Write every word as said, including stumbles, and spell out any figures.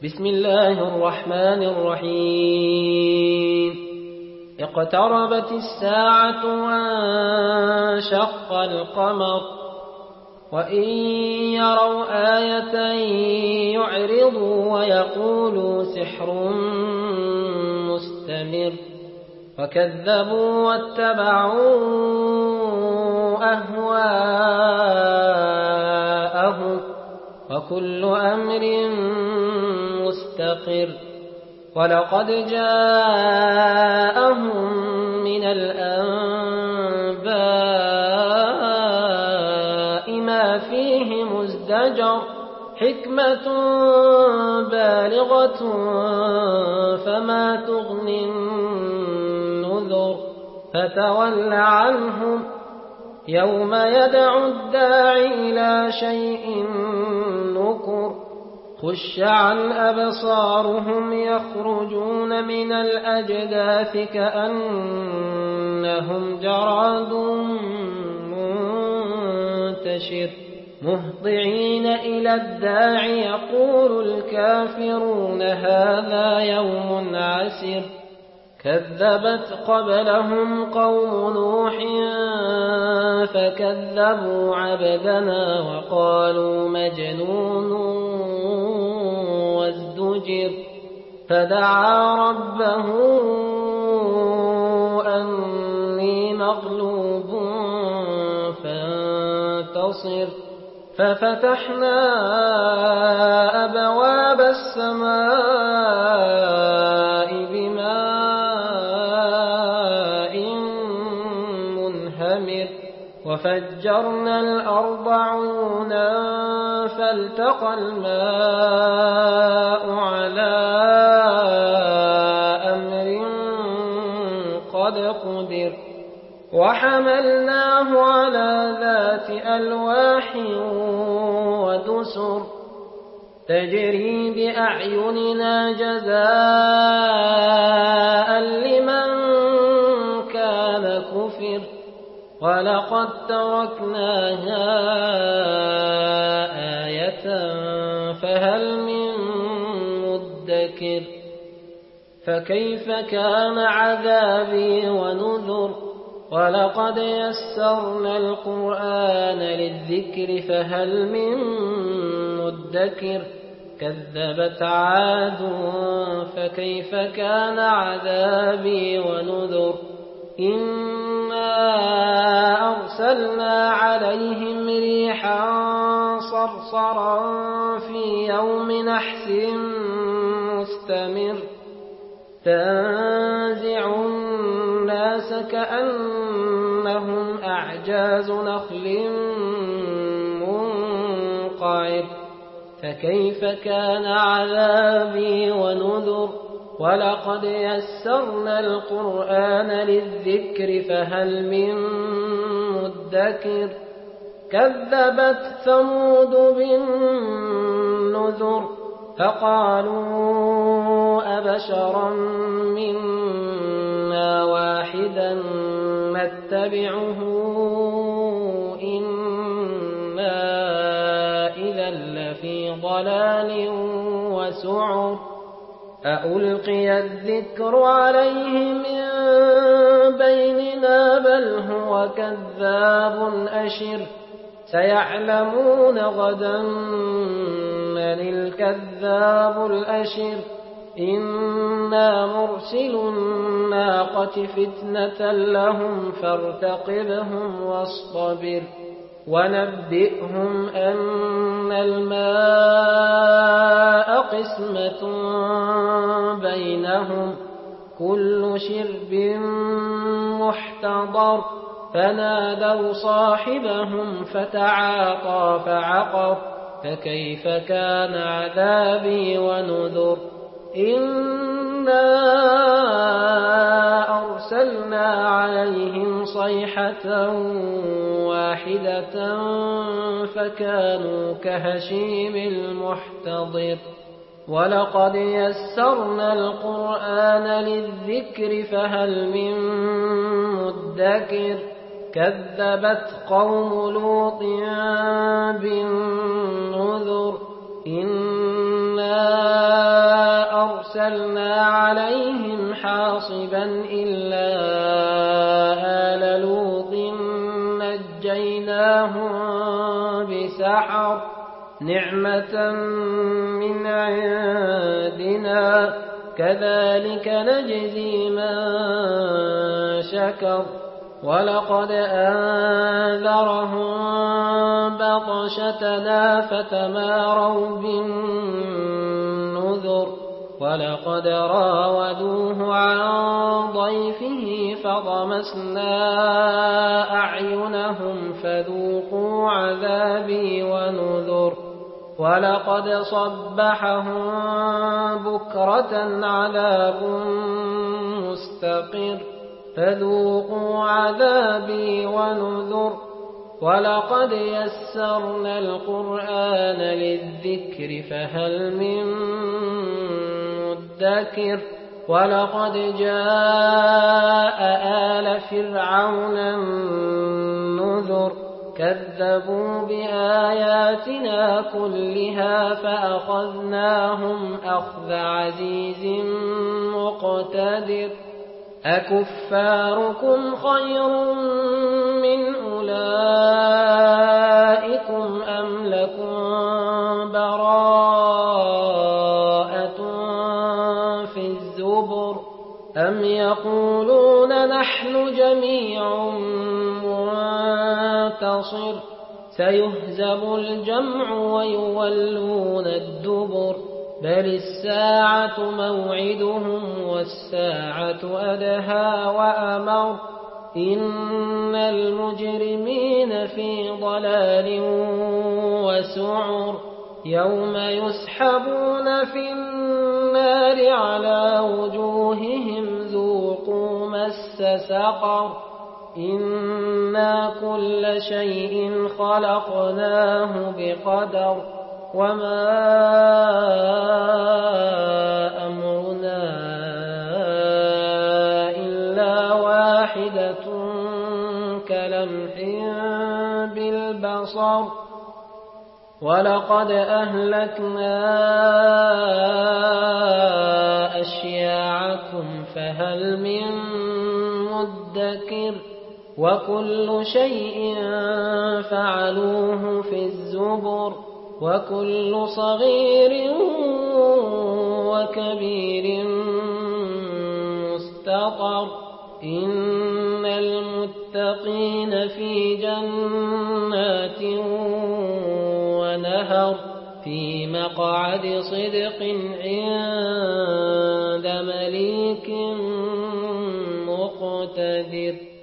بسم الله الرحمن الرحيم اقتربت الساعة وانشق القمر وإن يروا آية يعرضوا ويقولوا سحر مستمر وكذبوا واتبعوا أهواءهم وكل أمر مستقر ولقد جاءهم من الأنباء ما فيه مزدجر حكمة بالغة فما تغني النذر فتول عنهم يوم يدعو الداعي إلى شيء نكر خش عن أبصارهم يخرجون من الأجداث كأنهم جراد منتشر مهطعين إلى الداعي يقول الكافرون هذا يوم عسر كذبت قبلهم قوم نوح فكذبوا عبدنا وقالوا مجنون وازدجر فدعا ربه أني مغلوب فانتصر ففتحنا أبواب السماء بماء منهمر وفجرنا الأرض عيونا فالتقى الماء على أمر قد قدر وحملناه على ذات ألواح ودسر تجري بأعيننا جزاء لمن كان كفر ولقد تركناها آية فهل من مدكر فكيف كان عذابي ونذر ولقد يسرنا القرآن للذكر فهل من مدكر كذبت عاد فكيف كان عذابي ونذر إنا أرسلنا عليهم ريحا صرصرا في يوم نحس مستمر تنزع الناس كأنهم أعجاز نخل منقعر فكيف كان عذابي ونذر ولقد يسرنا القرآن للذكر فهل من مدكر كذبت ثمود بالنذر فقالوا أبشرا منا واحدا نتبعه إنا إذا لفي ضلال وسعر أألقي الذكر عليه من بيننا بل هو كذاب أشر سيعلمون غدا من الكذاب الأشر إنا مرسل الناقة فتنة لهم فارتقبهم واصطبر ونبئهم أن الماء قسمة بينهم كل شرب محتضر فنادوا صاحبهم فتعاطى فعقر فكيف كان عذابي ونذر إنا أرسلنا عليهم صيحة واحدة فكانوا كهشيم المحتضر ولقد يسرنا القرآن للذكر فهل من مدكر كذبت قوم لوط بالنذر إنا أرسلنا عليهم حاصبا إلا آل لوط نجيناهم بسحر نعمة من عندنا كذلك نجزي من شكر ولقد أنذرهم بطشتنا فتماروا بالنذر ولقد راودوه عن ضيفه فطمسنا أعينهم فذوقوا عذابي ونذر ولقد صبحهم بكرة عذاب مستقر فذوقوا عذابي ونذر ولقد يسرنا القرآن للذكر فهل من مدكر ولقد جاء آل فرعون النذر كذبوا بآياتنا كلها فأخذناهم أخذ عزيز مقتدر أكفاركم خير من أولئكم أم لكم براءة في الزبر أم يقولون نحن جميع منتصر سيهزم الجمع ويولون الدبر بل الساعة موعدهم والساعة أدهى وأمر إن المجرمين في ضلال وسعر يوم يسحبون في النار على وجوههم ذوقوا مس سقر إنا كل شيء خلقناه بقدر وما أمرنا إلا واحدة كلمح بالبصر ولقد أهلكنا أشياعكم فهل من مدكر وكل شيء فعلوه في الزبر وكل صغير وكبير مستطر إن المتقين في جنات ونهر في مقعد صدق عند مليك مقتدر.